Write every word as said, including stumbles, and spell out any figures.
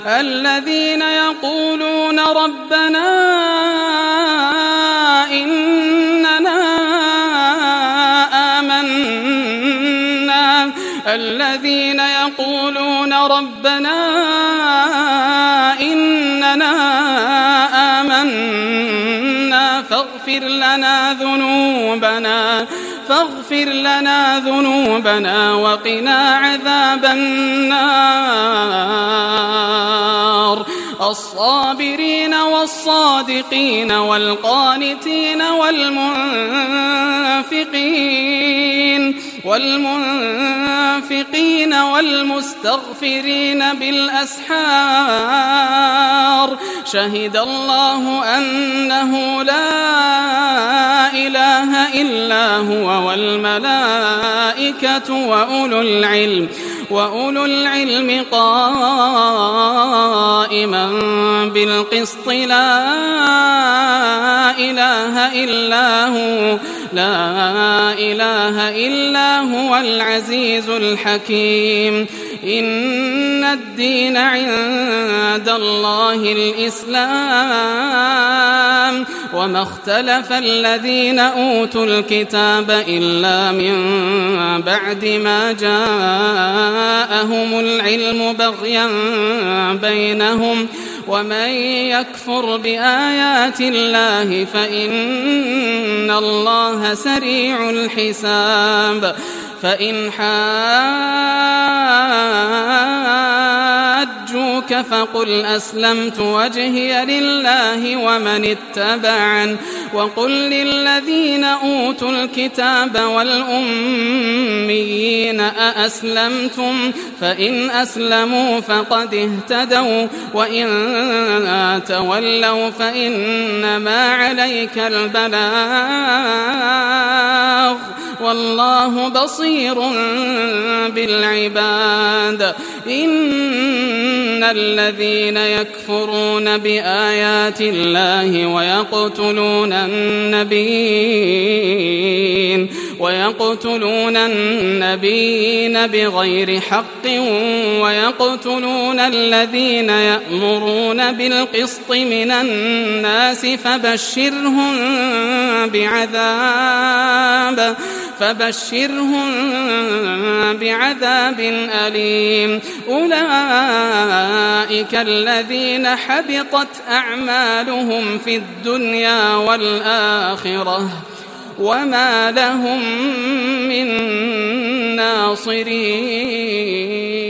الذين يقولون ربنا إننا آمنا الذين يقولون ربنا إننا آمنا فاغفر لنا ذنوبنا فاغفر لنا ذنوبنا وقنا عذاب النار الصابرين والصادقين والقانتين والمنفقين والمنفقين والمستغفرين بالأسحار شهد الله أنه لا إله إلا هو والملائكة وأولو العلم وأولو العلم قائما بالقسط لا إله إلا هو لا إله إلا هو العزيز الحكيم إن الدين عند الله الإسلام وما اختلف الذين أوتوا الكتاب إلا من بعد ما جاءهم العلم بغيا بينهم ومن يكفر بآيات الله فإن الله سريع الحساب فإن حاجوك فقل أسلمت وجهي لله ومن اتبعن وقل للذين أوتوا الكتاب والأميين أأسلمتم فإن أسلموا فقد اهتدوا وإن تولوا فإنما عليك البلاغ والله بصير بالعباد إن الذين يكفرون بآيات الله ويقتلون النبيين ويقتلون النبيين بغير حق ويقتلون الذين يأمرون بالقسط من الناس فبشرهم بعذاب فبشرهم بعذاب أليم أولئك الذين حبطت أعمالهم في الدنيا والآخرة وما لهم من ناصرين.